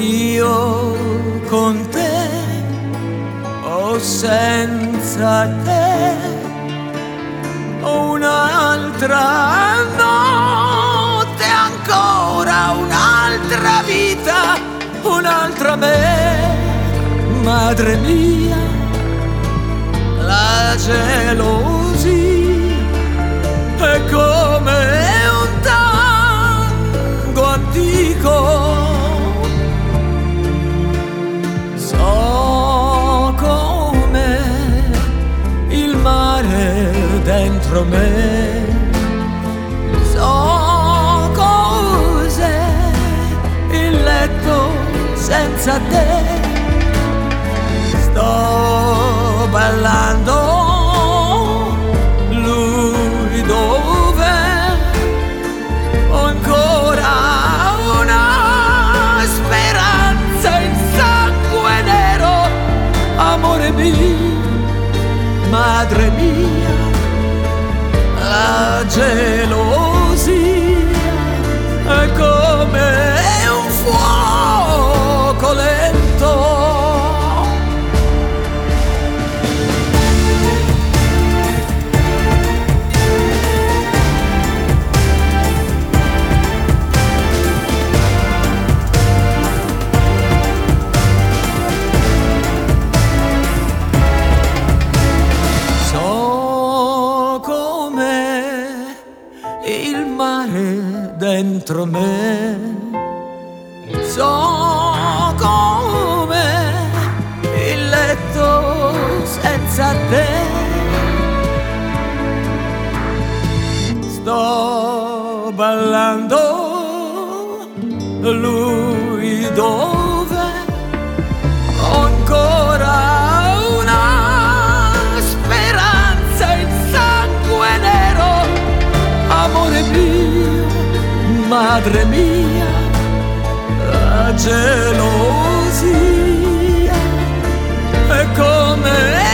io con te o senza te, un'altra notte ancora, un'altra vita, un'altra me. Madre mia, la gelosia è come un tango antico. So come il mare dentro me, so cos'è il letto senza te. Sto ballando, lui dov'è? Ho ancora una speranza in sangue nero. Amore mio, madre mia, la gelosia è come un fuoco lento. Il mare dentro me, so come il letto senza te. Sto ballando, lui dove? Ho ancora una speranza in sangue nero. Amore mio, madre mia, la gelosia è come